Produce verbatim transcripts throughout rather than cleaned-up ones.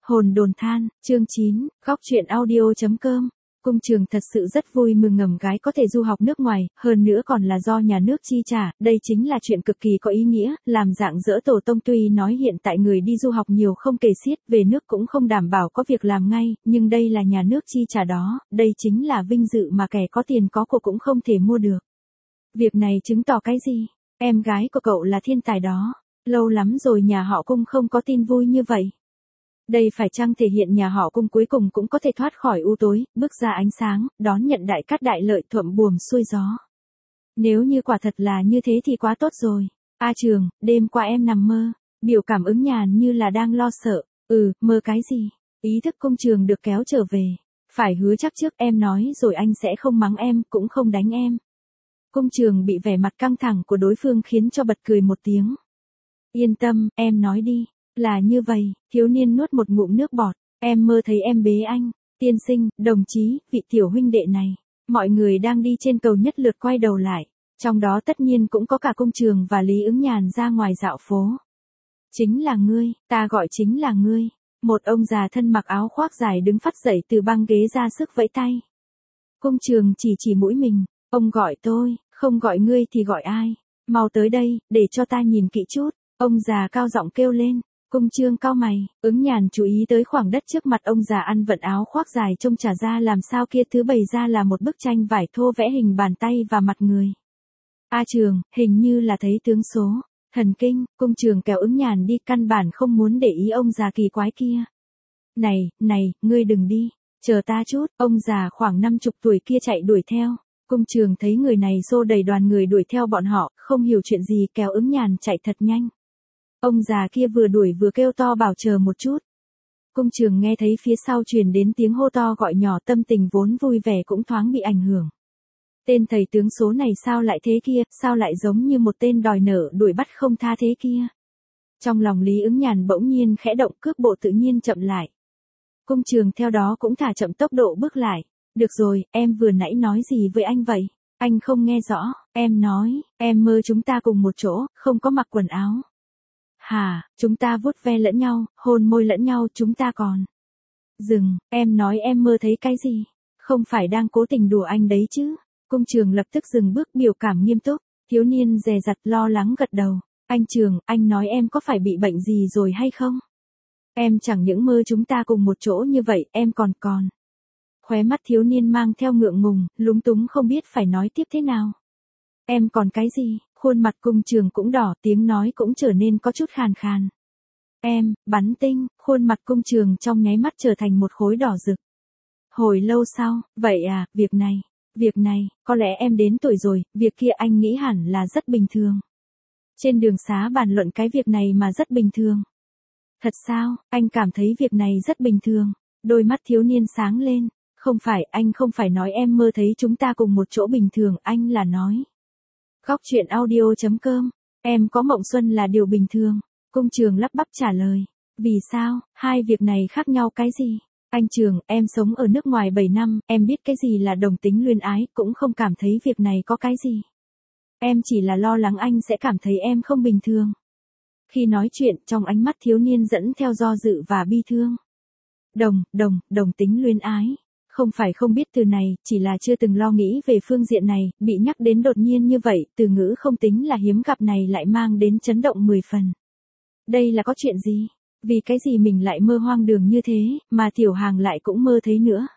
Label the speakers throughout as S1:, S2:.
S1: Hồn đồn than, chương chín, góc chuyện audio.com. Cung Trường thật sự rất vui mừng ngầm gái có thể du học nước ngoài, hơn nữa còn là do nhà nước chi trả, đây chính là chuyện cực kỳ có ý nghĩa, làm dạng dỡ tổ tông. Tuy nói hiện tại người đi du học nhiều không kể xiết, về nước cũng không đảm bảo có việc làm ngay, nhưng đây là nhà nước chi trả đó, đây chính là vinh dự mà kẻ có tiền có của cũng không thể mua được. Việc này chứng tỏ cái gì? Em gái của cậu là thiên tài đó, lâu lắm rồi nhà họ Cung không có tin vui như vậy. Đây phải chăng thể hiện nhà họ Cung cuối cùng cũng có thể thoát khỏi u tối, bước ra ánh sáng, đón nhận đại cát đại lợi, thuận buồm xuôi gió. Nếu như quả thật là như thế thì quá tốt rồi. A Trường, đêm qua em nằm mơ, biểu cảm ứng nhàn như là đang lo sợ. Ừ, mơ cái gì? Ý thức Cung Trường được kéo trở về. Phải hứa chắc trước, em nói rồi anh sẽ không mắng em, cũng không đánh em. Cung Trường bị vẻ mặt căng thẳng của đối phương khiến cho bật cười một tiếng. Yên tâm, em nói đi. Là như vậy, thiếu niên nuốt một ngụm nước bọt, em mơ thấy em bế anh, tiên sinh, đồng chí, vị tiểu huynh đệ này. Mọi người đang đi trên cầu nhất lượt quay đầu lại, trong đó tất nhiên cũng có cả Cung Trường và Lý Ứng Nhàn ra ngoài dạo phố. Chính là ngươi, ta gọi chính là ngươi. Một ông già thân mặc áo khoác dài đứng phắt dậy từ băng ghế ra sức vẫy tay. Cung Trường chỉ chỉ mũi mình, ông gọi tôi, không gọi ngươi thì gọi ai? Mau tới đây, để cho ta nhìn kỹ chút. Ông già cao giọng kêu lên. Cung Trương cau mày, Ứng Nhàn chú ý tới khoảng đất trước mặt ông già ăn vận áo khoác dài trông chả ra làm sao kia thứ bày ra là một bức tranh vải thô vẽ hình bàn tay và mặt người. A Trường, hình như là thấy tướng số. Thần kinh, Cung Trường kéo Ứng Nhàn đi, căn bản không muốn để ý ông già kỳ quái kia. Này, này, ngươi đừng đi, chờ ta chút, ông già khoảng năm chục tuổi kia chạy đuổi theo. Cung Trường thấy người này xô đầy đoàn người đuổi theo bọn họ, không hiểu chuyện gì kéo Ứng Nhàn chạy thật nhanh. Ông già kia vừa đuổi vừa kêu to bảo chờ một chút. Cung Trường nghe thấy phía sau truyền đến tiếng hô to gọi nhỏ, tâm tình vốn vui vẻ cũng thoáng bị ảnh hưởng. Tên thầy tướng số này sao lại thế kia, sao lại giống như một tên đòi nợ đuổi bắt không tha thế kia. Trong lòng Lý Ứng Nhàn bỗng nhiên khẽ động, cước bộ tự nhiên chậm lại. Cung Trường theo đó cũng thả chậm tốc độ bước lại. Được rồi, em vừa nãy nói gì với anh vậy? Anh không nghe rõ, em nói, em mơ chúng ta cùng một chỗ, không có mặc quần áo. Hả, chúng ta vuốt ve lẫn nhau, hôn môi lẫn nhau, chúng ta còn. Dừng, em nói em mơ thấy cái gì? Không phải đang cố tình đùa anh đấy chứ? Cung Trường lập tức dừng bước, biểu cảm nghiêm túc. Thiếu niên dè dặt lo lắng gật đầu. Anh Trường, anh nói em có phải bị bệnh gì rồi hay không? Em chẳng những mơ chúng ta cùng một chỗ như vậy, em còn còn. Khóe mắt thiếu niên mang theo ngượng ngùng, lúng túng không biết phải nói tiếp thế nào. Em còn cái gì? Khuôn mặt Cung Trường cũng đỏ, tiếng nói cũng trở nên có chút khàn khàn. Em, bắn tinh, khuôn mặt Cung Trường trong nháy mắt trở thành một khối đỏ rực. Hồi lâu sau, vậy à, việc này, việc này, có lẽ em đến tuổi rồi, việc kia anh nghĩ hẳn là rất bình thường. Trên đường xá bàn luận cái việc này mà rất bình thường. Thật sao, anh cảm thấy việc này rất bình thường. Đôi mắt thiếu niên sáng lên. Không phải, anh không phải nói em mơ thấy chúng ta cùng một chỗ bình thường, anh là nói. Góc chuyện audio.com, em có mộng xuân là điều bình thường. Cung Trường lắp bắp trả lời. Vì sao, hai việc này khác nhau cái gì? Anh Trường, em sống ở nước ngoài bảy năm, em biết cái gì là đồng tính luyến ái, cũng không cảm thấy việc này có cái gì. Em chỉ là lo lắng anh sẽ cảm thấy em không bình thường. Khi nói chuyện, trong ánh mắt thiếu niên dẫn theo do dự và bi thương. Đồng, đồng, đồng tính luyến ái. Không phải không biết từ này, chỉ là chưa từng lo nghĩ về phương diện này, bị nhắc đến đột nhiên như vậy, từ ngữ không tính là hiếm gặp này lại mang đến chấn động mười phần. Đây là có chuyện gì? Vì cái gì mình lại mơ hoang đường như thế, mà Tiểu Hàng lại cũng mơ thấy nữa?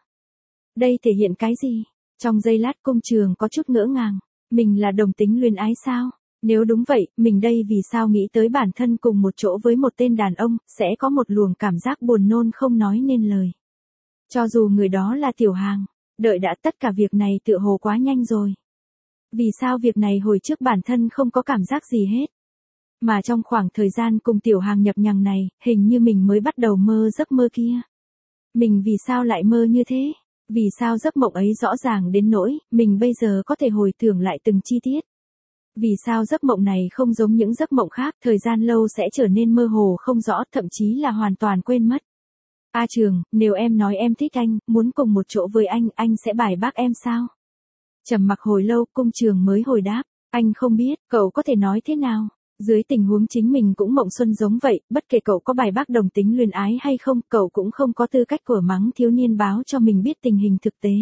S1: Đây thể hiện cái gì? Trong giây lát Cung Trường có chút ngỡ ngàng. Mình là đồng tính luyến ái sao? Nếu đúng vậy, mình đây vì sao nghĩ tới bản thân cùng một chỗ với một tên đàn ông, sẽ có một luồng cảm giác buồn nôn không nói nên lời. Cho dù người đó là Tiểu Hàng, đợi đã, tất cả việc này tựa hồ quá nhanh rồi. Vì sao việc này hồi trước bản thân không có cảm giác gì hết? Mà trong khoảng thời gian cùng Tiểu Hàng nhập nhằng này, hình như mình mới bắt đầu mơ giấc mơ kia. Mình vì sao lại mơ như thế? Vì sao giấc mộng ấy rõ ràng đến nỗi, mình bây giờ có thể hồi tưởng lại từng chi tiết? Vì sao giấc mộng này không giống những giấc mộng khác, thời gian lâu sẽ trở nên mơ hồ không rõ, thậm chí là hoàn toàn quên mất? A Trường, nếu em nói em thích anh, muốn cùng một chỗ với anh, anh sẽ bài bác em sao? Trầm mặc hồi lâu, Cung Trường mới hồi đáp, anh không biết, cậu có thể nói thế nào? Dưới tình huống chính mình cũng mộng xuân giống vậy, bất kể cậu có bài bác đồng tính luyến ái hay không, cậu cũng không có tư cách của mắng thiếu niên báo cho mình biết tình hình thực tế.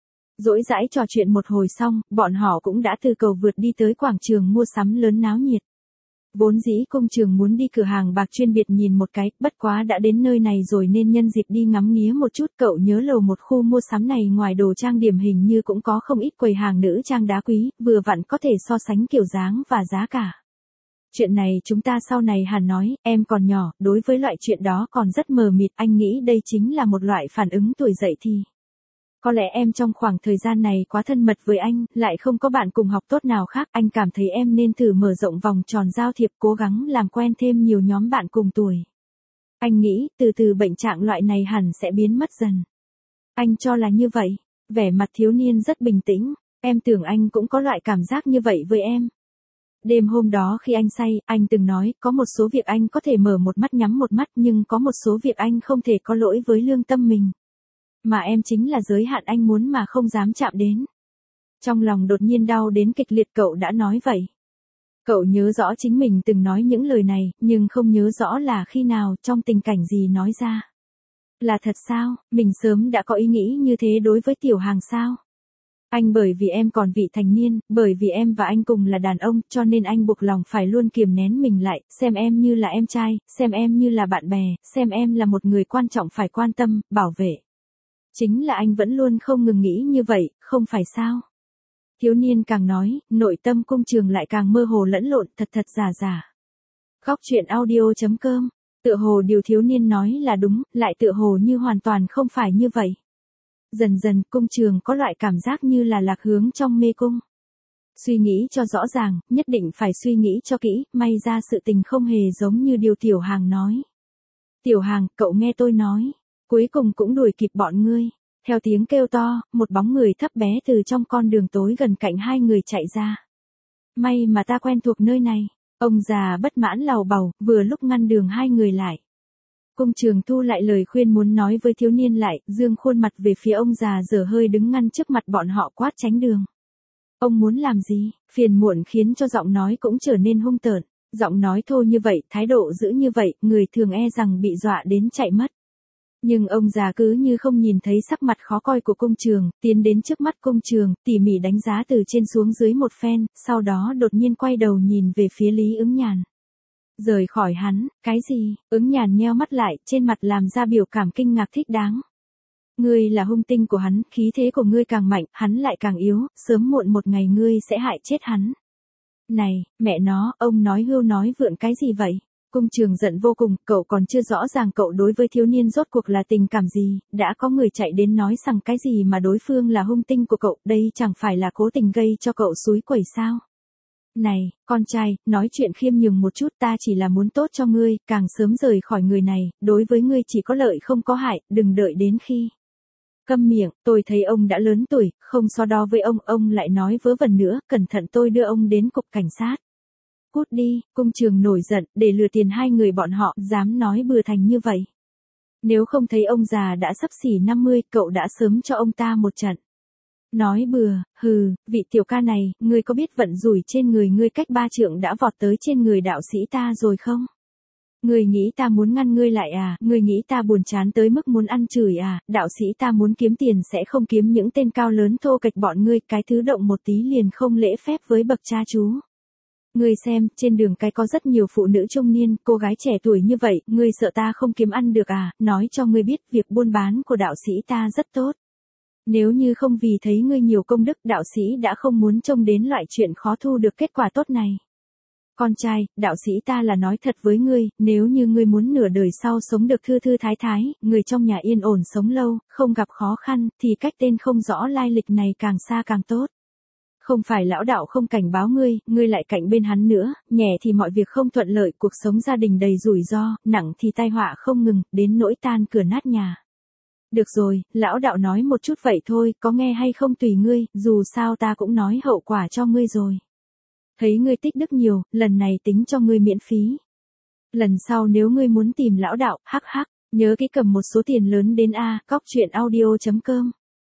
S1: Dỗi dãi trò chuyện một hồi xong, bọn họ cũng đã từ cầu vượt đi tới quảng trường mua sắm lớn náo nhiệt. Vốn dĩ Cung Trường muốn đi cửa hàng bạc chuyên biệt nhìn một cái, bất quá đã đến nơi này rồi nên nhân dịp đi ngắm nghía một chút. Cậu nhớ lầu một khu mua sắm này ngoài đồ trang điểm hình như cũng có không ít quầy hàng nữ trang đá quý, vừa vặn có thể so sánh kiểu dáng và giá cả. Chuyện này chúng ta sau này hẳn nói, em còn nhỏ, đối với loại chuyện đó còn rất mờ mịt, anh nghĩ đây chính là một loại phản ứng tuổi dậy thì. Có lẽ em trong khoảng thời gian này quá thân mật với anh, lại không có bạn cùng học tốt nào khác, anh cảm thấy em nên thử mở rộng vòng tròn giao thiệp, cố gắng làm quen thêm nhiều nhóm bạn cùng tuổi. Anh nghĩ, từ từ bệnh trạng loại này hẳn sẽ biến mất dần. Anh cho là như vậy, vẻ mặt thiếu niên rất bình tĩnh, em tưởng anh cũng có loại cảm giác như vậy với em. Đêm hôm đó khi anh say, anh từng nói, có một số việc anh có thể mở một mắt nhắm một mắt nhưng có một số việc anh không thể có lỗi với lương tâm mình. Mà em chính là giới hạn anh muốn mà không dám chạm đến. Trong lòng đột nhiên đau đến kịch liệt, cậu đã nói vậy. Cậu nhớ rõ chính mình từng nói những lời này, nhưng không nhớ rõ là khi nào, trong tình cảnh gì nói ra. Là thật sao, mình sớm đã có ý nghĩ như thế đối với Tiểu Hàng sao? Anh bởi vì em còn vị thành niên, bởi vì em và anh cùng là đàn ông, cho nên anh buộc lòng phải luôn kiềm nén mình lại, xem em như là em trai, xem em như là bạn bè, xem em là một người quan trọng phải quan tâm, bảo vệ. Chính là anh vẫn luôn không ngừng nghĩ như vậy, không phải sao? Thiếu niên càng nói, nội tâm Cung Trường lại càng mơ hồ lẫn lộn, thật thật giả giả. Góc truyện audio chấm com, tựa hồ điều thiếu niên nói là đúng, lại tựa hồ như hoàn toàn không phải như vậy. Dần dần Cung Trường có loại cảm giác như là lạc hướng trong mê cung. Suy nghĩ cho rõ ràng, nhất định phải suy nghĩ cho kỹ, may ra sự tình không hề giống như điều Tiểu Hàng nói. Tiểu Hàng, cậu nghe tôi nói, cuối cùng cũng đuổi kịp bọn ngươi. Theo tiếng kêu to, một bóng người thấp bé từ trong con đường tối gần cạnh hai người chạy ra. May mà ta quen thuộc nơi này, ông già bất mãn lầu bầu, vừa lúc ngăn đường hai người lại. Cung Trường thu lại lời khuyên muốn nói với thiếu niên lại, dương khuôn mặt về phía ông già dở hơi đứng ngăn trước mặt bọn họ quát tránh đường. Ông muốn làm gì? Phiền muộn khiến cho giọng nói cũng trở nên hung tợn, giọng nói thô như vậy, thái độ dữ như vậy, người thường e rằng bị dọa đến chạy mất. Nhưng ông già cứ như không nhìn thấy sắc mặt khó coi của Cung Trường, tiến đến trước mắt Cung Trường, tỉ mỉ đánh giá từ trên xuống dưới một phen, sau đó đột nhiên quay đầu nhìn về phía Lý Ứng Nhàn. Rời khỏi hắn, cái gì? Ứng Nhàn nheo mắt lại, trên mặt làm ra biểu cảm kinh ngạc thích đáng. Ngươi là hung tinh của hắn, khí thế của ngươi càng mạnh, hắn lại càng yếu, sớm muộn một ngày ngươi sẽ hại chết hắn. Này, mẹ nó, ông nói hưu nói vượn cái gì vậy? Cung Trường giận vô cùng, cậu còn chưa rõ ràng cậu đối với thiếu niên rốt cuộc là tình cảm gì, đã có người chạy đến nói rằng cái gì mà đối phương là hung tinh của cậu, đây chẳng phải là cố tình gây cho cậu xúi quẩy sao? Này, con trai, nói chuyện khiêm nhường một chút, ta chỉ là muốn tốt cho ngươi, càng sớm rời khỏi người này, đối với ngươi chỉ có lợi không có hại, đừng đợi đến khi. Câm miệng, tôi thấy ông đã lớn tuổi, không so đo với ông, ông lại nói vớ vẩn nữa, cẩn thận tôi đưa ông đến cục cảnh sát. Cút đi, Cung Trường nổi giận, để lừa tiền hai người bọn họ, dám nói bừa thành như vậy. Nếu không thấy ông già đã sắp xỉ năm mươi, cậu đã sớm cho ông ta một trận. Nói bừa, hừ, vị tiểu ca này, ngươi có biết vận rủi trên người ngươi cách ba trượng đã vọt tới trên người đạo sĩ ta rồi không? Ngươi nghĩ ta muốn ngăn ngươi lại à, ngươi nghĩ ta buồn chán tới mức muốn ăn chửi à, đạo sĩ ta muốn kiếm tiền sẽ không kiếm những tên cao lớn thô kệch bọn ngươi, cái thứ động một tí liền không lễ phép với bậc cha chú. Ngươi xem, trên đường cái có rất nhiều phụ nữ trung niên, cô gái trẻ tuổi như vậy, ngươi sợ ta không kiếm ăn được à, nói cho ngươi biết việc buôn bán của đạo sĩ ta rất tốt. Nếu như không vì thấy ngươi nhiều công đức, đạo sĩ đã không muốn trông đến loại chuyện khó thu được kết quả tốt này. Con trai, đạo sĩ ta là nói thật với ngươi, nếu như ngươi muốn nửa đời sau sống được thư thư thái thái, người trong nhà yên ổn sống lâu, không gặp khó khăn, thì cách tên không rõ lai lịch này càng xa càng tốt. Không phải lão đạo không cảnh báo ngươi, ngươi lại cạnh bên hắn nữa, nhẹ thì mọi việc không thuận lợi, cuộc sống gia đình đầy rủi ro, nặng thì tai họa không ngừng, đến nỗi tan cửa nát nhà. Được rồi, lão đạo nói một chút vậy thôi, có nghe hay không tùy ngươi, dù sao ta cũng nói hậu quả cho ngươi rồi. Thấy ngươi tích đức nhiều, lần này tính cho ngươi miễn phí. Lần sau nếu ngươi muốn tìm lão đạo, hắc hắc, nhớ kỹ cầm một số tiền lớn đến A, góc truyện audio chấm com.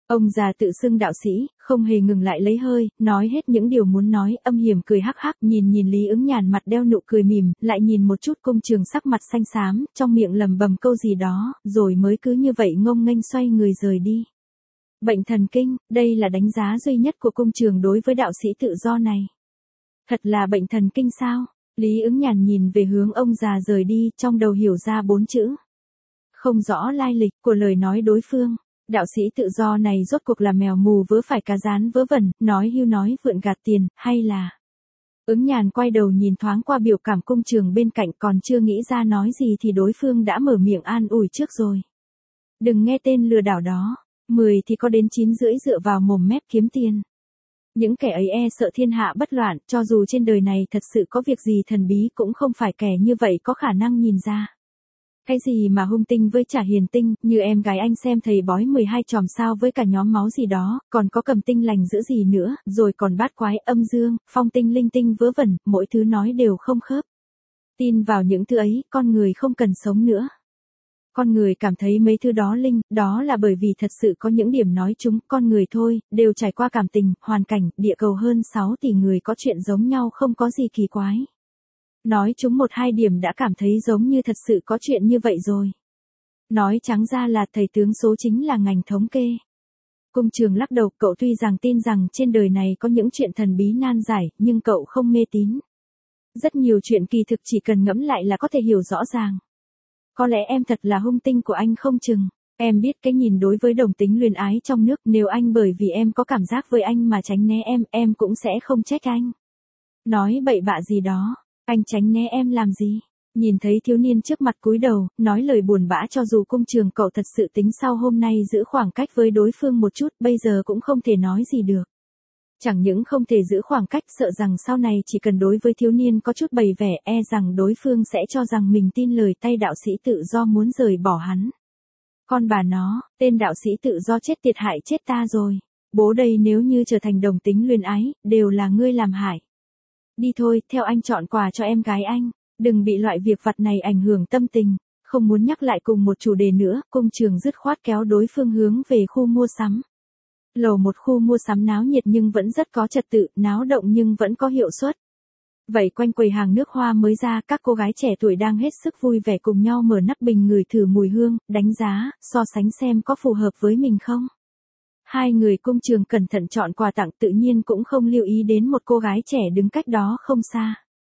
S1: Ông già tự xưng đạo sĩ, không hề ngừng lại lấy hơi, nói hết những điều muốn nói, âm hiểm cười hắc hắc, nhìn nhìn Lý Ứng Nhàn mặt đeo nụ cười mỉm, lại nhìn một chút Cung Trường sắc mặt xanh xám, trong miệng lầm bầm câu gì đó, rồi mới cứ như vậy ngông nghênh xoay người rời đi. Bệnh thần kinh, đây là đánh giá duy nhất của Cung Trường đối với đạo sĩ tự do này. Thật là bệnh thần kinh sao? Lý Ứng Nhàn nhìn về hướng ông già rời đi, trong đầu hiểu ra bốn chữ. Không rõ lai lịch của lời nói đối phương. Đạo sĩ tự do này rốt cuộc là mèo mù vớ phải cá rán vớ vẩn, nói hưu nói vượn gạt tiền, hay là... Ứng Nhàn quay đầu nhìn thoáng qua biểu cảm Cung Trường bên cạnh, còn chưa nghĩ ra nói gì thì đối phương đã mở miệng an ủi trước rồi. Đừng nghe tên lừa đảo đó, mười thì có đến chín rưỡi dựa vào mồm mép kiếm tiền. Những kẻ ấy e sợ thiên hạ bất loạn, cho dù trên đời này thật sự có việc gì thần bí cũng không phải kẻ như vậy có khả năng nhìn ra. Cái gì mà hung tinh với trả hiền tinh, như em gái anh xem thầy bói mười hai chòm sao với cả nhóm máu gì đó, còn có cầm tinh lành giữ gì nữa, rồi còn bát quái âm dương, phong tinh linh tinh vớ vẩn, mỗi thứ nói đều không khớp. Tin vào những thứ ấy, con người không cần sống nữa. Con người cảm thấy mấy thứ đó linh, đó là bởi vì thật sự có những điểm nói chúng, con người thôi, đều trải qua cảm tình, hoàn cảnh, địa cầu hơn sáu tỷ người có chuyện giống nhau không có gì kỳ quái. Nói chúng một hai điểm đã cảm thấy giống như thật sự có chuyện như vậy rồi. Nói trắng ra là thầy tướng số chính là ngành thống kê. Cung Trường lắc đầu, cậu tuy rằng tin rằng trên đời này có những chuyện thần bí nan giải, nhưng cậu không mê tín. Rất nhiều chuyện kỳ thực chỉ cần ngẫm lại là có thể hiểu rõ ràng. Có lẽ em thật là hung tinh của anh không chừng. Em biết cái nhìn đối với đồng tính luyến ái trong nước, nếu anh bởi vì em có cảm giác với anh mà tránh né em, em cũng sẽ không trách anh. Nói bậy bạ gì đó. Anh tránh né em làm gì? Nhìn thấy thiếu niên trước mặt cúi đầu, nói lời buồn bã, cho dù Cung Trường cậu thật sự tính sau hôm nay giữ khoảng cách với đối phương một chút, bây giờ cũng không thể nói gì được. Chẳng những không thể giữ khoảng cách, sợ rằng sau này chỉ cần đối với thiếu niên có chút bày vẻ, e rằng đối phương sẽ cho rằng mình tin lời tay đạo sĩ tự do muốn rời bỏ hắn. Con bà nó, tên đạo sĩ tự do chết tiệt hại chết ta rồi. Bố đây nếu như trở thành đồng tính luyến ái, đều là ngươi làm hại. Đi thôi, theo anh chọn quà cho em gái anh, đừng bị loại việc vặt này ảnh hưởng tâm tình. Không muốn nhắc lại cùng một chủ đề nữa, Cung Trường dứt khoát kéo đối phương hướng về khu mua sắm. Lầu một khu mua sắm náo nhiệt nhưng vẫn rất có trật tự, náo động nhưng vẫn có hiệu suất. Vậy quanh quầy hàng nước hoa mới ra, các cô gái trẻ tuổi đang hết sức vui vẻ cùng nhau mở nắp bình ngửi thử mùi hương, đánh giá, so sánh xem có phù hợp với mình không. Hai người Cung Trường cẩn thận chọn quà tặng, tự nhiên cũng không lưu ý đến một cô gái trẻ đứng cách đó không xa.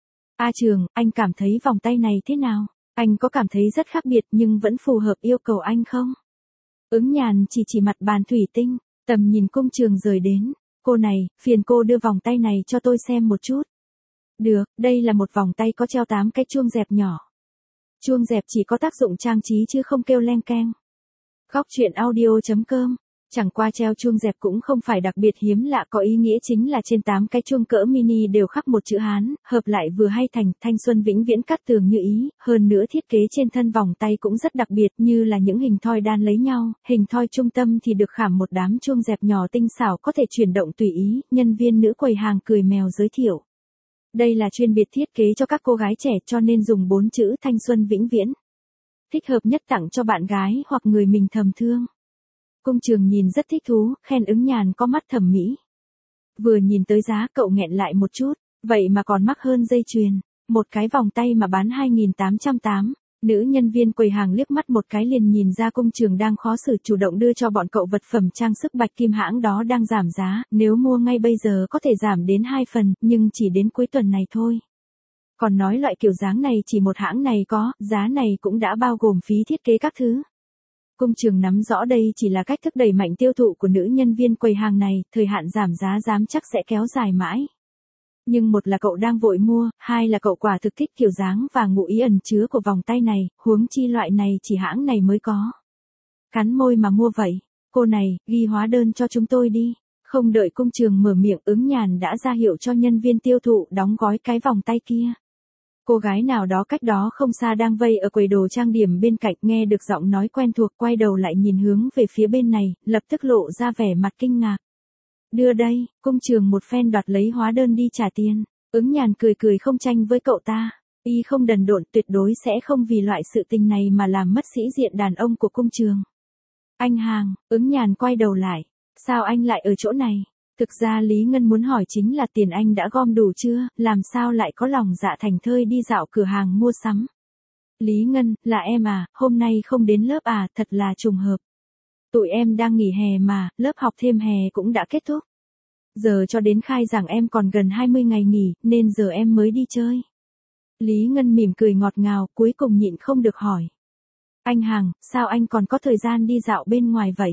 S1: A Trường, anh cảm thấy vòng tay này thế nào? Anh có cảm thấy rất khác biệt nhưng vẫn phù hợp yêu cầu anh không? Ứng Nhàn chỉ chỉ mặt bàn thủy tinh, tầm nhìn Cung Trường rời đến. Cô này, phiền cô đưa vòng tay này cho tôi xem một chút. Được, đây là một vòng tay có treo tám cái chuông dẹp nhỏ. Chuông dẹp chỉ có tác dụng trang trí chứ không kêu leng keng. Góc truyện audio chấm com. Chẳng qua treo chuông dẹp cũng không phải đặc biệt hiếm lạ, có ý nghĩa chính là trên tám cái chuông cỡ mini đều khắc một chữ Hán, hợp lại vừa hay thành thanh xuân vĩnh viễn cát tường như ý, hơn nữa thiết kế trên thân vòng tay cũng rất đặc biệt, như là những hình thoi đan lấy nhau, hình thoi trung tâm thì được khảm một đám chuông dẹp nhỏ tinh xảo có thể chuyển động tùy ý, nhân viên nữ quầy hàng cười mèo giới thiệu. Đây là chuyên biệt thiết kế cho các cô gái trẻ cho nên dùng bốn chữ thanh xuân vĩnh viễn. Thích hợp nhất tặng cho bạn gái hoặc người mình thầm thương. Cung Trường nhìn rất thích thú, khen Ứng Nhàn có mắt thẩm mỹ. Vừa nhìn tới giá cậu nghẹn lại một chút, vậy mà còn mắc hơn dây chuyền, một cái vòng tay mà bán hai nghìn tám trăm tám. Nữ nhân viên quầy hàng liếc mắt một cái liền nhìn ra Cung Trường đang khó xử, chủ động đưa cho bọn cậu vật phẩm trang sức bạch kim hãng đó đang giảm giá, nếu mua ngay bây giờ có thể giảm đến hai phần, nhưng chỉ đến cuối tuần này thôi. Còn nói loại kiểu dáng này chỉ một hãng này có, giá này cũng đã bao gồm phí thiết kế các thứ. Cung Trường nắm rõ đây chỉ là cách thức đẩy mạnh tiêu thụ của nữ nhân viên quầy hàng này, thời hạn giảm giá dám chắc sẽ kéo dài mãi. Nhưng một là cậu đang vội mua, hai là cậu quả thực thích kiểu dáng và ngụ ý ẩn chứa của vòng tay này, huống chi loại này chỉ hãng này mới có. Cắn môi mà mua vậy, cô này, ghi hóa đơn cho chúng tôi đi. Không đợi Cung Trường mở miệng, Ứng Nhàn đã ra hiệu cho nhân viên tiêu thụ đóng gói cái vòng tay kia. Cô gái nào đó cách đó không xa đang vây ở quầy đồ trang điểm bên cạnh, nghe được giọng nói quen thuộc, quay đầu lại nhìn hướng về phía bên này, lập tức lộ ra vẻ mặt kinh ngạc. Đưa đây, Cung Trường một phen đoạt lấy hóa đơn đi trả tiền. Ứng Nhàn cười cười không tranh với cậu ta. Y không đần độn, tuyệt đối sẽ không vì loại sự tình này mà làm mất sĩ diện đàn ông của Cung Trường. Anh hàng, Ứng Nhàn quay đầu lại. sao anh lại ở chỗ này? Thực ra Lý Ngân muốn hỏi chính là tiền anh đã gom đủ chưa, làm sao lại có lòng dạ thành thơi đi dạo cửa hàng mua sắm. Lý Ngân, là em à, hôm nay không đến lớp à, thật là trùng hợp. Tụi em đang nghỉ hè mà, lớp học thêm hè cũng đã kết thúc. Giờ cho đến khai giảng em còn gần hai mươi ngày nghỉ, nên giờ em mới đi chơi. Lý Ngân mỉm cười ngọt ngào, cuối cùng nhịn không được hỏi. Anh Hằng, sao anh còn có thời gian đi dạo bên ngoài vậy?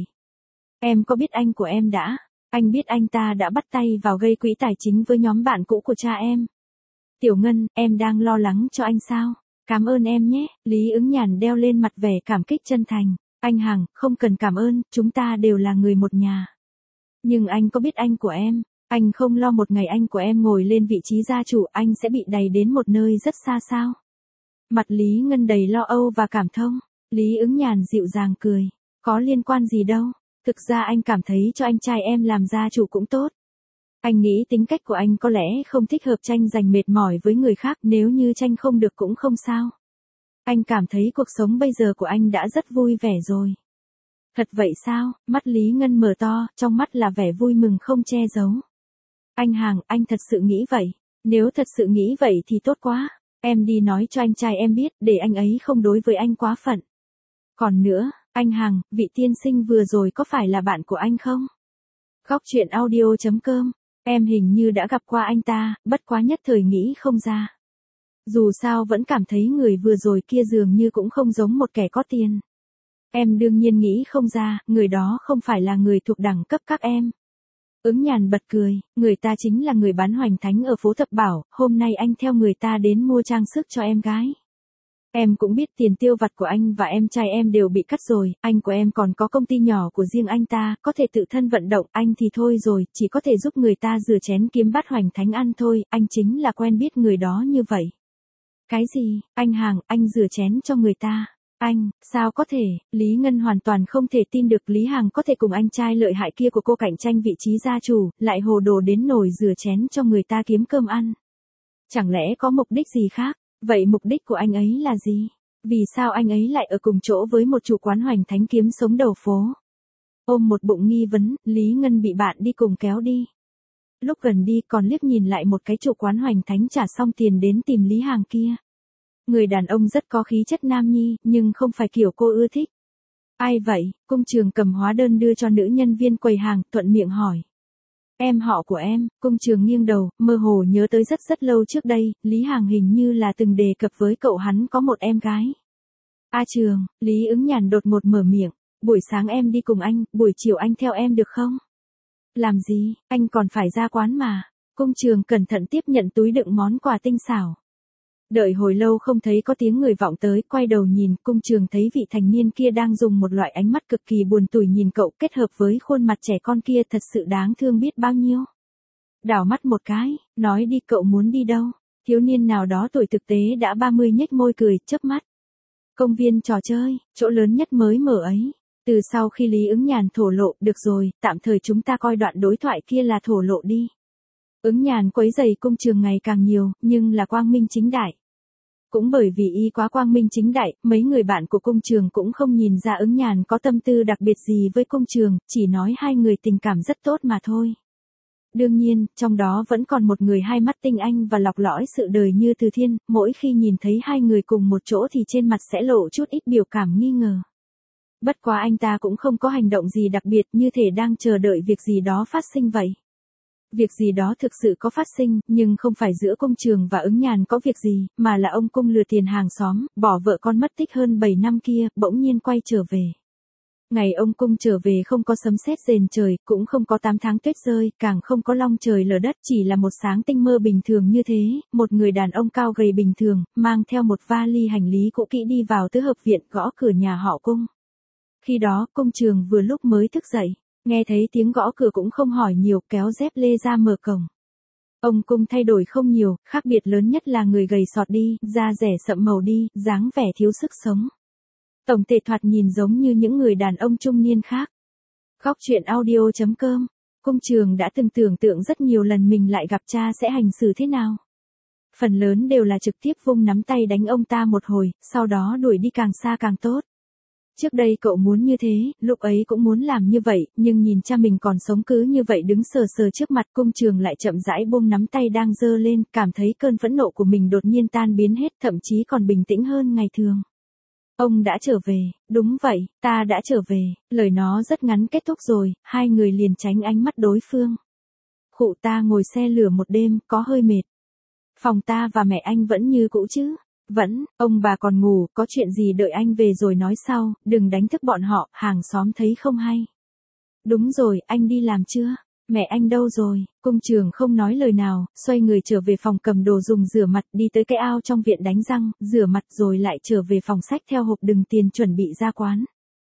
S1: Em có biết anh của em đã? Anh biết anh ta đã bắt tay vào gây quỹ tài chính với nhóm bạn cũ của cha em. Tiểu Ngân, em đang lo lắng cho anh sao? Cảm ơn em nhé, Lý Ứng Nhàn đeo lên mặt vẻ cảm kích chân thành. Anh Hằng, không cần cảm ơn, chúng ta đều là người một nhà. Nhưng anh có biết anh của em, anh không lo một ngày anh của em ngồi lên vị trí gia chủ, anh sẽ bị đày đến một nơi rất xa sao? Mặt Lý Ngân đầy lo âu và cảm thông. Lý Ứng Nhàn dịu dàng cười. Có liên quan gì đâu. Thực ra anh cảm thấy cho anh trai em làm gia chủ cũng tốt. Anh nghĩ tính cách của anh có lẽ không thích hợp tranh giành mệt mỏi với người khác, nếu như tranh không được cũng không sao. Anh cảm thấy cuộc sống bây giờ của anh đã rất vui vẻ rồi. Thật vậy sao? Mắt Lý Ngân mở to, trong mắt là vẻ vui mừng không che giấu. Anh Hằng, anh thật sự nghĩ vậy. Nếu thật sự nghĩ vậy thì tốt quá. Em đi nói cho anh trai em biết, để anh ấy không đối với anh quá phận. Còn nữa, anh Hằng, vị tiên sinh vừa rồi có phải là bạn của anh không? Góc truyện audio chấm com. Em hình như đã gặp qua anh ta, bất quá nhất thời nghĩ không ra. Dù sao vẫn cảm thấy người vừa rồi kia dường như cũng không giống một kẻ có tiền. Em đương nhiên nghĩ không ra, người đó không phải là người thuộc đẳng cấp các em. Ứng Nhàn bật cười, người ta chính là người bán hoành thánh ở phố Thập Bảo, hôm nay anh theo người ta đến mua trang sức cho em gái. Em cũng biết tiền tiêu vặt của anh và em trai em đều bị cắt rồi, anh của em còn có công ty nhỏ của riêng anh ta, có thể tự thân vận động, anh thì thôi rồi, chỉ có thể giúp người ta rửa chén kiếm bát hoành thánh ăn thôi, anh chính là quen biết người đó như vậy. Cái gì, anh Hằng, anh rửa chén cho người ta? Anh, sao có thể, Lý Ngân hoàn toàn không thể tin được Lý Hằng có thể cùng anh trai lợi hại kia của cô cạnh tranh vị trí gia chủ, lại hồ đồ đến nồi rửa chén cho người ta kiếm cơm ăn. Chẳng lẽ có mục đích gì khác? Vậy mục đích của anh ấy là gì? Vì sao anh ấy lại ở cùng chỗ với một chủ quán hoành thánh kiếm sống đầu phố? Ôm một bụng nghi vấn, Lý Ngân bị bạn đi cùng kéo đi. Lúc gần đi còn liếc nhìn lại một cái chủ quán hoành thánh trả xong tiền đến tìm Lý Hằng kia. Người đàn ông rất có khí chất nam nhi, nhưng không phải kiểu cô ưa thích. Ai vậy? Cung Trường cầm hóa đơn đưa cho nữ nhân viên quầy hàng, thuận miệng hỏi. Em họ của em. Cung Trường nghiêng đầu, mơ hồ nhớ tới rất rất lâu trước đây, Lý Hằng hình như là từng đề cập với cậu hắn có một em gái. A Trường, Lý Ứng Nhàn đột ngột mở miệng, buổi sáng em đi cùng anh, buổi chiều anh theo em được không? Làm gì, anh còn phải ra quán mà. Cung Trường cẩn thận tiếp nhận túi đựng món quà tinh xảo. Đợi hồi lâu không thấy có tiếng người vọng tới, quay đầu nhìn, Cung Trường thấy vị thành niên kia đang dùng một loại ánh mắt cực kỳ buồn tủi nhìn cậu, kết hợp với khuôn mặt trẻ con kia thật sự đáng thương biết bao nhiêu. Đảo mắt một cái, nói đi cậu muốn đi đâu? Thiếu niên nào đó tuổi thực tế đã ba mươi nhếch môi cười, chớp mắt. Công viên trò chơi, chỗ lớn nhất mới mở ấy. Từ sau khi Lý Ứng Nhàn thổ lộ, được rồi, tạm thời chúng ta coi đoạn đối thoại kia là thổ lộ đi. Ứng Nhàn quấy rầy Cung Trường ngày càng nhiều, nhưng là quang minh chính đại. Cũng bởi vì y quá quang minh chính đại, mấy người bạn của Cung Trường cũng không nhìn ra Ứng Nhàn có tâm tư đặc biệt gì với Cung Trường, chỉ nói hai người tình cảm rất tốt mà thôi. Đương nhiên, trong đó vẫn còn một người hai mắt tinh anh và lọc lõi sự đời như Từ Thiên, mỗi khi nhìn thấy hai người cùng một chỗ thì trên mặt sẽ lộ chút ít biểu cảm nghi ngờ. Bất quá anh ta cũng không có hành động gì đặc biệt, như thể đang chờ đợi việc gì đó phát sinh vậy. Việc gì đó thực sự có phát sinh, nhưng không phải giữa Cung Trường và Ứng Nhàn có việc gì, mà là ông Cung lừa tiền hàng xóm, bỏ vợ con mất tích hơn bảy năm kia, bỗng nhiên quay trở về. Ngày ông Cung trở về không có sấm sét rền trời, cũng không có tám tháng tuyết rơi, càng không có long trời lở đất, chỉ là một sáng tinh mơ bình thường như thế, một người đàn ông cao gầy bình thường, mang theo một vali hành lý cũ kỹ đi vào tứ hợp viện, gõ cửa nhà họ Cung. Khi đó, Cung Trường vừa lúc mới thức dậy. Nghe thấy tiếng gõ cửa cũng không hỏi nhiều, kéo dép lê ra mở cổng. Ông Cung thay đổi không nhiều, khác biệt lớn nhất là người gầy sọt đi, da rẻ sậm màu đi, dáng vẻ thiếu sức sống. Tổng thể thoạt nhìn giống như những người đàn ông trung niên khác. Góc truyện audio chấm com. Cung Trường đã từng tưởng tượng rất nhiều lần mình lại gặp cha sẽ hành xử thế nào. Phần lớn đều là trực tiếp vung nắm tay đánh ông ta một hồi, sau đó đuổi đi càng xa càng tốt. Trước đây cậu muốn như thế, lúc ấy cũng muốn làm như vậy, nhưng nhìn cha mình còn sống cứ như vậy đứng sờ sờ trước mặt, Cung Trường lại chậm rãi buông nắm tay đang giơ lên, cảm thấy cơn phẫn nộ của mình đột nhiên tan biến hết, thậm chí còn bình tĩnh hơn ngày thường. Ông đã trở về, đúng vậy, ta đã trở về, lời nó rất ngắn kết thúc rồi, hai người liền tránh ánh mắt đối phương. Khụ, ta ngồi xe lửa một đêm, có hơi mệt. Phòng ta và mẹ anh vẫn như cũ chứ? Vẫn, ông bà còn ngủ, có chuyện gì đợi anh về rồi nói sau, đừng đánh thức bọn họ, hàng xóm thấy không hay. Đúng rồi, anh đi làm chưa? Mẹ anh đâu rồi? Cung Trường không nói lời nào, xoay người trở về phòng cầm đồ dùng rửa mặt, đi tới cái ao trong viện đánh răng, rửa mặt rồi lại trở về phòng sách theo hộp đựng tiền chuẩn bị ra quán.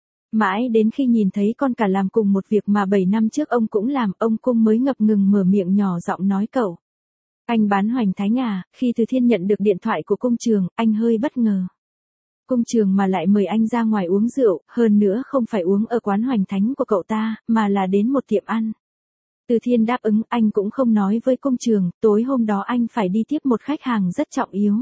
S1: Mãi đến khi nhìn thấy con cả làm cùng một việc mà bảy năm trước ông cũng làm, ông Cung mới ngập ngừng mở miệng nhỏ giọng nói cậu. Anh bán Hoành Thánh à? Khi Từ Thiên nhận được điện thoại của Cung Trường, anh hơi bất ngờ. Cung Trường mà lại mời anh ra ngoài uống rượu, hơn nữa không phải uống ở quán Hoành Thánh của cậu ta, mà là đến một tiệm ăn. Từ Thiên đáp ứng, anh cũng không nói với Cung Trường, tối hôm đó anh phải đi tiếp một khách hàng rất trọng yếu.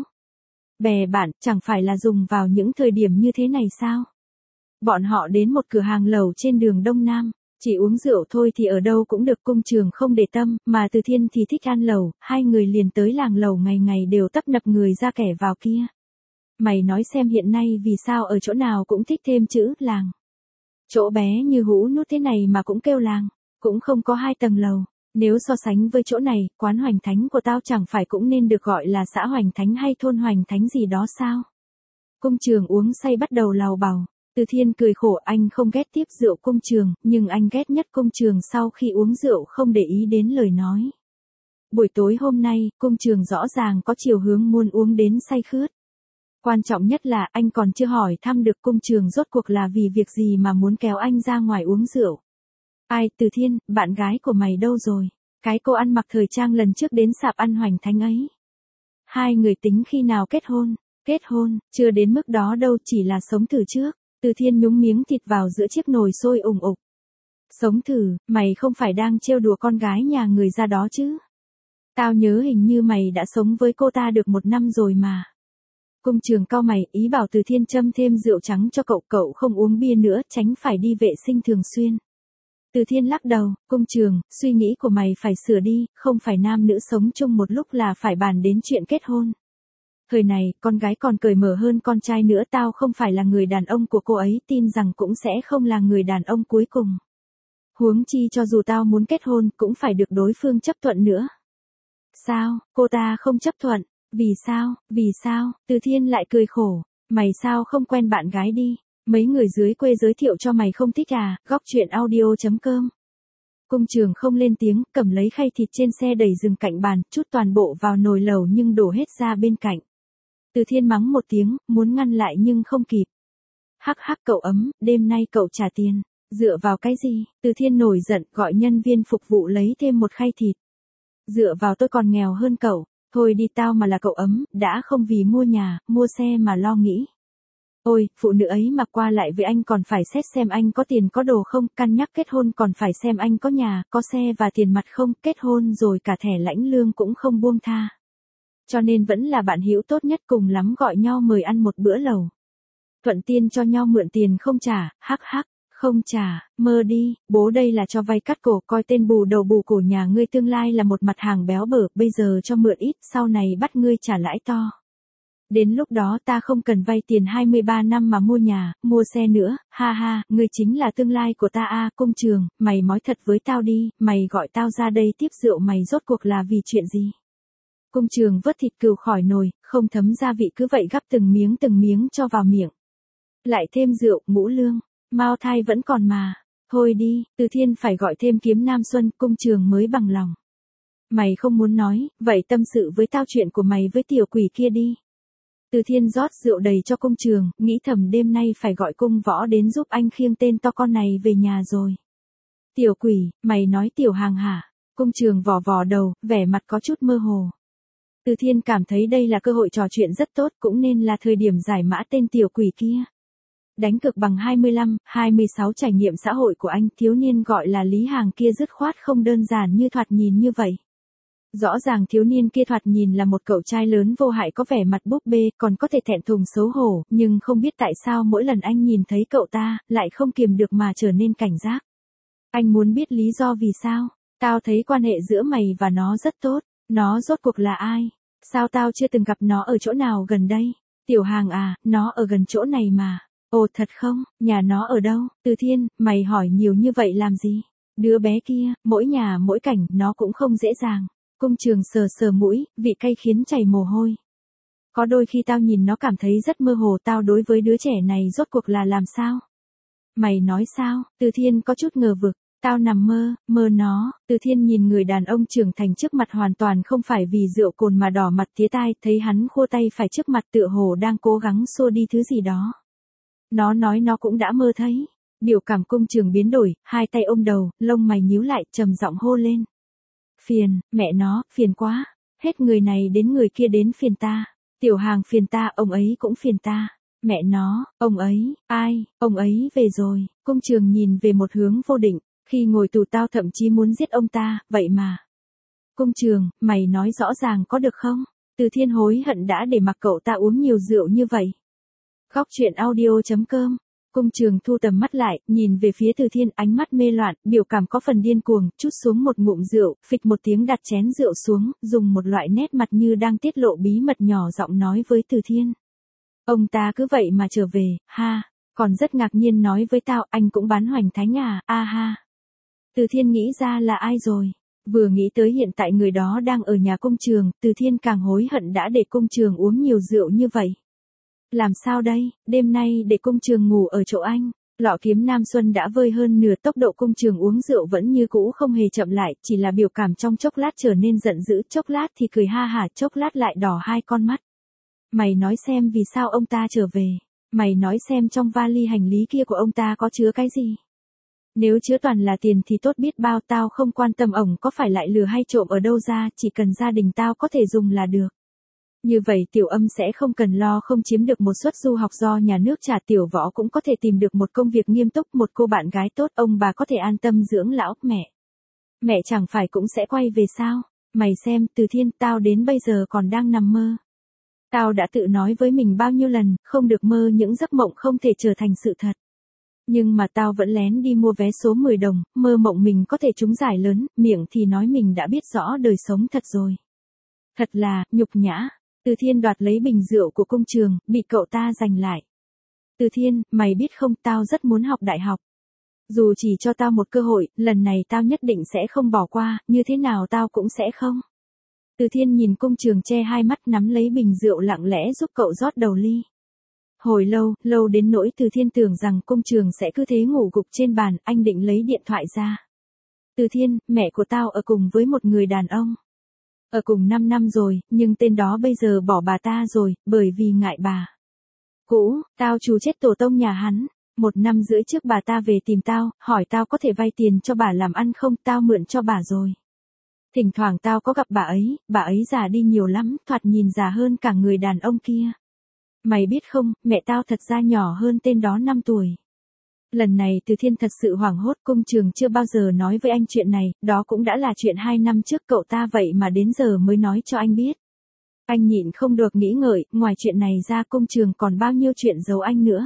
S1: Bè bạn, chẳng phải là dùng vào những thời điểm như thế này sao? Bọn họ đến một cửa hàng lẩu trên đường Đông Nam. Chỉ uống rượu thôi thì ở đâu cũng được, Cung Trường không để tâm, mà Từ Thiên thì thích ăn lẩu, hai người liền tới làng lẩu ngày ngày đều tấp nập người ra kẻ vào kia. Mày nói xem hiện nay vì sao ở chỗ nào cũng thích thêm chữ làng. Chỗ bé như hũ nút thế này mà cũng kêu làng, cũng không có hai tầng lầu. Nếu so sánh với chỗ này, quán Hoành Thánh của tao chẳng phải cũng nên được gọi là xã Hoành Thánh hay thôn Hoành Thánh gì đó sao? Cung Trường uống say bắt đầu lào bào. Từ Thiên cười khổ, anh không ghét tiếp rượu Cung Trường, nhưng anh ghét nhất Cung Trường sau khi uống rượu không để ý đến lời nói. Buổi tối hôm nay, Cung Trường rõ ràng có chiều hướng muốn uống đến say khướt. Quan trọng nhất là anh còn chưa hỏi thăm được Cung Trường rốt cuộc là vì việc gì mà muốn kéo anh ra ngoài uống rượu. Ai, Từ Thiên, bạn gái của mày đâu rồi? Cái cô ăn mặc thời trang lần trước đến sạp ăn Hoành Thánh ấy. Hai người tính khi nào kết hôn? Kết hôn, chưa đến mức đó đâu, chỉ là sống thử trước. Từ Thiên nhúng miếng thịt vào giữa chiếc nồi sôi ủng ục. Sống thử, mày không phải đang trêu đùa con gái nhà người ra đó chứ? Tao nhớ hình như mày đã sống với cô ta được một năm rồi mà. Cung Trường cau mày, ý bảo Từ Thiên châm thêm rượu trắng cho cậu, cậu không uống bia nữa, tránh phải đi vệ sinh thường xuyên. Từ Thiên lắc đầu, Cung Trường, suy nghĩ của mày phải sửa đi, không phải nam nữ sống chung một lúc là phải bàn đến chuyện kết hôn. Thời này, con gái còn cởi mở hơn con trai nữa, tao không phải là người đàn ông của cô ấy, tin rằng cũng sẽ không là người đàn ông cuối cùng. Huống chi cho dù tao muốn kết hôn, cũng phải được đối phương chấp thuận nữa. Sao, cô ta không chấp thuận? Vì sao, vì sao? Từ Thiên lại cười khổ, mày sao không quen bạn gái đi? Mấy người dưới quê giới thiệu cho mày không thích à? Góc truyện audio chấm com. Cung Trường không lên tiếng, cầm lấy khay thịt trên xe đẩy dừng cạnh bàn, chút toàn bộ vào nồi lẩu nhưng đổ hết ra bên cạnh. Từ Thiên mắng một tiếng, muốn ngăn lại nhưng không kịp. Hắc hắc, cậu ấm, đêm nay cậu trả tiền. Dựa vào cái gì? Từ Thiên nổi giận, gọi nhân viên phục vụ lấy thêm một khay thịt. Dựa vào tôi còn nghèo hơn cậu. Thôi đi, tao mà là cậu ấm, đã không vì mua nhà, mua xe mà lo nghĩ. Ôi, phụ nữ ấy mà qua lại với anh còn phải xét xem anh có tiền có đồ không, cân nhắc kết hôn còn phải xem anh có nhà, có xe và tiền mặt không, kết hôn rồi cả thẻ lãnh lương cũng không buông tha. Cho nên vẫn là bạn hữu tốt nhất, cùng lắm gọi nhau mời ăn một bữa lẩu. Thuận tiên cho nhau mượn tiền không trả, hắc hắc, không trả, mơ đi, bố đây là cho vay cắt cổ, coi tên bù đầu bù cổ nhà ngươi tương lai là một mặt hàng béo bở, bây giờ cho mượn ít, sau này bắt ngươi trả lãi to. Đến lúc đó ta không cần vay tiền hai mươi ba năm mà mua nhà, mua xe nữa, ha ha, ngươi chính là tương lai của ta a. À, Cung Trường, mày nói thật với tao đi, mày gọi tao ra đây tiếp rượu mày rốt cuộc là vì chuyện gì? Cung Trường vớt thịt cừu khỏi nồi, không thấm gia vị cứ vậy gắp từng miếng từng miếng cho vào miệng. Lại thêm rượu, ngũ lương, mao thai vẫn còn mà. Thôi đi, Từ Thiên phải gọi thêm Kiếm Nam Xuân, Cung Trường mới bằng lòng. Mày không muốn nói, vậy tâm sự với tao chuyện của mày với tiểu quỷ kia đi. Từ Thiên rót rượu đầy cho Cung Trường, nghĩ thầm đêm nay phải gọi Cung Võ đến giúp anh khiêng tên to con này về nhà rồi. Tiểu quỷ, mày nói tiểu hàng hả? Cung Trường vò vò đầu, vẻ mặt có chút mơ hồ. Từ Thiên cảm thấy đây là cơ hội trò chuyện rất tốt, cũng nên là thời điểm giải mã tên tiểu quỷ kia. Đánh cược bằng hai mươi lăm, hai mươi sáu trải nghiệm xã hội của anh, thiếu niên gọi là Lý Hàng kia dứt khoát không đơn giản như thoạt nhìn như vậy. Rõ ràng thiếu niên kia thoạt nhìn là một cậu trai lớn vô hại có vẻ mặt búp bê, còn có thể thẹn thùng xấu hổ, nhưng không biết tại sao mỗi lần anh nhìn thấy cậu ta, lại không kiềm được mà trở nên cảnh giác. Anh muốn biết lý do vì sao? Tao thấy quan hệ giữa mày và nó rất tốt, nó rốt cuộc là ai? Sao tao chưa từng gặp nó ở chỗ nào gần đây? Tiểu Hàng à, nó ở gần chỗ này mà. Ồ thật không, nhà nó ở đâu? Từ Thiên, mày hỏi nhiều như vậy làm gì? Đứa bé kia, mỗi nhà mỗi cảnh, nó cũng không dễ dàng. Cung Trường sờ sờ mũi, vị cay khiến chảy mồ hôi. Có đôi khi tao nhìn nó cảm thấy rất mơ hồ, tao đối với đứa trẻ này rốt cuộc là làm sao? Mày nói sao? Từ Thiên có chút ngờ vực. Tao nằm mơ, mơ nó. Từ Thiên nhìn người đàn ông trưởng thành trước mặt hoàn toàn không phải vì rượu cồn mà đỏ mặt tía tai, thấy hắn khua tay phải trước mặt tựa hồ đang cố gắng xua đi thứ gì đó. Nó nói nó cũng đã mơ thấy. Biểu cảm Cung Trường biến đổi, hai tay ôm đầu, lông mày nhíu lại, trầm giọng hô lên. Phiền, mẹ nó, phiền quá. Hết người này đến người kia đến phiền ta. Tiểu Hàng phiền ta, ông ấy cũng phiền ta. Mẹ nó, ông ấy, ai, ông ấy về rồi. Cung Trường nhìn về một hướng vô định. Khi ngồi tù tao thậm chí muốn giết ông ta, vậy mà. Cung Trường, mày nói rõ ràng có được không? Từ Thiên hối hận đã để mặc cậu ta uống nhiều rượu như vậy. Góc truyện audio chấm com. Cung Trường thu tầm mắt lại, nhìn về phía Từ Thiên, ánh mắt mê loạn, biểu cảm có phần điên cuồng, chút xuống một ngụm rượu, phịch một tiếng đặt chén rượu xuống, dùng một loại nét mặt như đang tiết lộ bí mật nhỏ giọng nói với Từ Thiên. Ông ta cứ vậy mà trở về, ha, còn rất ngạc nhiên nói với tao, anh cũng bán hoành thánh à, a ha. Từ Thiên nghĩ ra là ai rồi. Vừa nghĩ tới hiện tại người đó đang ở nhà Cung Trường, Từ Thiên càng hối hận đã để Cung Trường uống nhiều rượu như vậy. Làm sao đây, đêm nay để Cung Trường ngủ ở chỗ anh. Lọ kiếm Nam Xuân đã vơi hơn nửa tốc độ, Cung Trường uống rượu vẫn như cũ không hề chậm lại, chỉ là biểu cảm trong chốc lát trở nên giận dữ, chốc lát thì cười ha hả, chốc lát lại đỏ hai con mắt. Mày nói xem vì sao ông ta trở về. Mày nói xem trong vali hành lý kia của ông ta có chứa cái gì. Nếu chứa toàn là tiền thì tốt biết bao, tao không quan tâm ổng có phải lại lừa hay trộm ở đâu ra, chỉ cần gia đình tao có thể dùng là được. Như vậy Tiểu Âm sẽ không cần lo không chiếm được một suất du học do nhà nước trả, Tiểu Võ cũng có thể tìm được một công việc nghiêm túc, một cô bạn gái tốt, ông bà có thể an tâm dưỡng lão, mẹ. Mẹ chẳng phải cũng sẽ quay về sao? Mày xem, Từ Thiên, tao đến bây giờ còn đang nằm mơ. Tao đã tự nói với mình bao nhiêu lần, không được mơ những giấc mộng không thể trở thành sự thật. Nhưng mà tao vẫn lén đi mua vé số mười đồng, mơ mộng mình có thể trúng giải lớn, miệng thì nói mình đã biết rõ đời sống thật rồi. Thật là, nhục nhã. Từ Thiên đoạt lấy bình rượu của Cung Trường, bị cậu ta giành lại. Từ Thiên, mày biết không, tao rất muốn học đại học. Dù chỉ cho tao một cơ hội, lần này tao nhất định sẽ không bỏ qua, như thế nào tao cũng sẽ không. Từ Thiên nhìn Cung Trường che hai mắt, nắm lấy bình rượu lặng lẽ giúp cậu rót đầu ly. Hồi lâu, lâu đến nỗi Từ Thiên tưởng rằng Cung Trường sẽ cứ thế ngủ gục trên bàn, anh định lấy điện thoại ra. Từ Thiên, mẹ của tao ở cùng với một người đàn ông. Ở cùng năm năm rồi, nhưng tên đó bây giờ bỏ bà ta rồi, bởi vì ngại bà cũ, tao chú chết tổ tông nhà hắn. Một năm rưỡi trước bà ta về tìm tao, hỏi tao có thể vay tiền cho bà làm ăn không, tao mượn cho bà rồi. Thỉnh thoảng tao có gặp bà ấy, bà ấy già đi nhiều lắm, thoạt nhìn già hơn cả người đàn ông kia. Mày biết không, mẹ tao thật ra nhỏ hơn tên đó năm tuổi. Lần này Từ Thiên thật sự hoảng hốt, Cung Trường chưa bao giờ nói với anh chuyện này, đó cũng đã là chuyện hai năm trước cậu ta vậy mà đến giờ mới nói cho anh biết. Anh nhịn không được nghĩ ngợi, ngoài chuyện này ra Cung Trường còn bao nhiêu chuyện giấu anh nữa.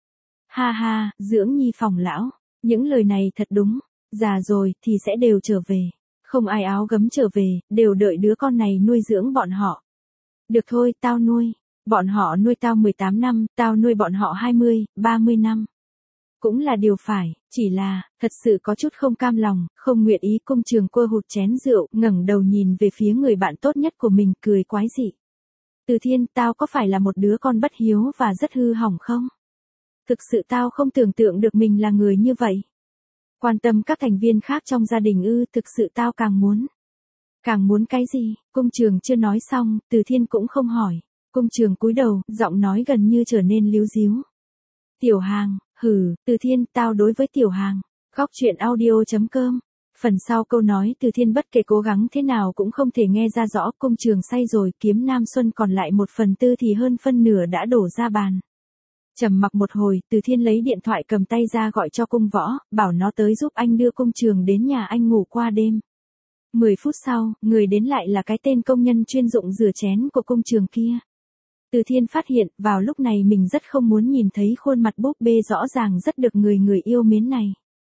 S1: Ha ha, dưỡng nhi phòng lão, những lời này thật đúng, già rồi thì sẽ đều trở về. Không ai áo gấm trở về, đều đợi đứa con này nuôi dưỡng bọn họ. Được thôi, tao nuôi. Bọn họ nuôi tao mười tám năm, tao nuôi bọn họ hai mươi, ba mươi năm. Cũng là điều phải, chỉ là, thật sự có chút không cam lòng, không nguyện ý. Cung Trường quơ hụt chén rượu, ngẩng đầu nhìn về phía người bạn tốt nhất của mình, cười quái dị. Từ Thiên, tao có phải là một đứa con bất hiếu và rất hư hỏng không? Thực sự tao không tưởng tượng được mình là người như vậy. Quan tâm các thành viên khác trong gia đình ư, thực sự tao càng muốn. Càng muốn cái gì? Cung Trường chưa nói xong, Từ Thiên cũng không hỏi. Cung Trường cúi đầu, giọng nói gần như trở nên líu díu. Tiểu Hàng, hừ, Từ Thiên, tao đối với Tiểu Hàng. Góc truyện audio chấm com. Phần sau câu nói Từ Thiên bất kể cố gắng thế nào cũng không thể nghe ra rõ. Cung Trường say rồi, kiếm Nam Xuân còn lại một phần tư thì hơn phân nửa đã đổ ra bàn. Trầm mặc một hồi, Từ Thiên lấy điện thoại cầm tay ra gọi cho Cung Võ, bảo nó tới giúp anh đưa Cung Trường đến nhà anh ngủ qua đêm. mười phút sau, người đến lại là cái tên công nhân chuyên dụng rửa chén của công trường kia. Từ Thiên phát hiện, vào lúc này mình rất không muốn nhìn thấy khuôn mặt búp bê rõ ràng rất được người người yêu mến này.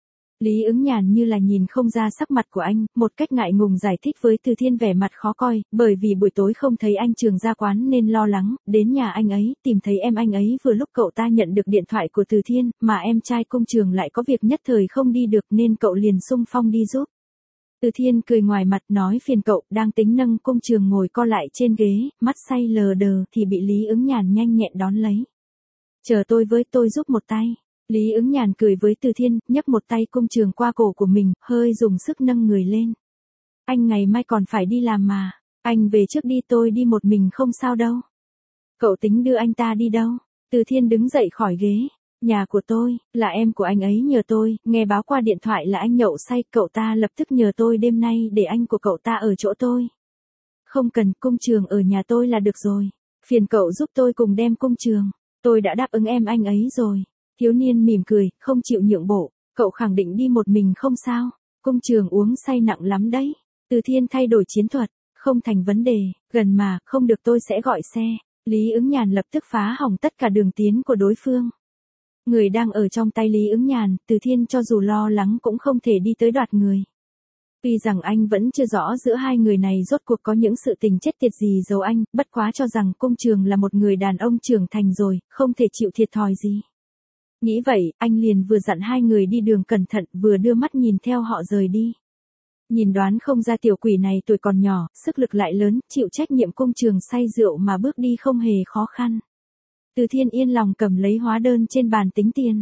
S1: Lý Ứng Nhàn như là nhìn không ra sắc mặt của anh, một cách ngại ngùng giải thích với Từ Thiên vẻ mặt khó coi, bởi vì buổi tối không thấy anh Trường ra quán nên lo lắng, đến nhà anh ấy, tìm thấy em anh ấy vừa lúc cậu ta nhận được điện thoại của Từ Thiên, mà em trai Công Trường lại có việc nhất thời không đi được nên cậu liền xung phong đi giúp. Từ Thiên cười ngoài mặt nói phiền cậu, đang tính nâng Công Trường ngồi co lại trên ghế, mắt say lờ đờ thì bị Lý Ứng Nhàn nhanh nhẹn đón lấy. Chờ tôi với, tôi giúp một tay. Lý Ứng Nhàn cười với Từ Thiên, nhấc một tay Công Trường qua cổ của mình, hơi dùng sức nâng người lên. Anh ngày mai còn phải đi làm mà, anh về trước đi, tôi đi một mình không sao đâu. Cậu tính đưa anh ta đi đâu? Từ Thiên đứng dậy khỏi ghế. Nhà của tôi, là em của anh ấy nhờ tôi, nghe báo qua điện thoại là anh nhậu say, cậu ta lập tức nhờ tôi đêm nay để anh của cậu ta ở chỗ tôi. Không cần, Công Trường ở nhà tôi là được rồi. Phiền cậu giúp tôi cùng đem Công Trường. Tôi đã đáp ứng em anh ấy rồi. Thiếu niên mỉm cười, không chịu nhượng bộ. Cậu khẳng định đi một mình không sao. Công Trường uống say nặng lắm đấy. Từ Thiên thay đổi chiến thuật. Không thành vấn đề, gần mà, không được tôi sẽ gọi xe. Lý Ứng Nhàn lập tức phá hỏng tất cả đường tiến của đối phương. Người đang ở trong tay Lý Ứng Nhàn, Từ Thiên cho dù lo lắng cũng không thể đi tới đoạt người. Tuy rằng anh vẫn chưa rõ giữa hai người này rốt cuộc có những sự tình chết tiệt gì giấu anh, bất quá cho rằng Công Trường là một người đàn ông trưởng thành rồi, không thể chịu thiệt thòi gì. Nghĩ vậy, anh liền vừa dặn hai người đi đường cẩn thận, vừa đưa mắt nhìn theo họ rời đi. Nhìn đoán không ra tiểu quỷ này tuổi còn nhỏ, sức lực lại lớn, chịu trách nhiệm Công Trường say rượu mà bước đi không hề khó khăn. Từ Thiên yên lòng cầm lấy hóa đơn trên bàn tính tiền.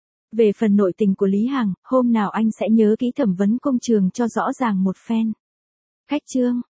S1: Về phần nội tình của Lý Hằng, hôm nào anh sẽ nhớ kỹ thẩm vấn Công Trường cho rõ ràng một phen. Khách trương.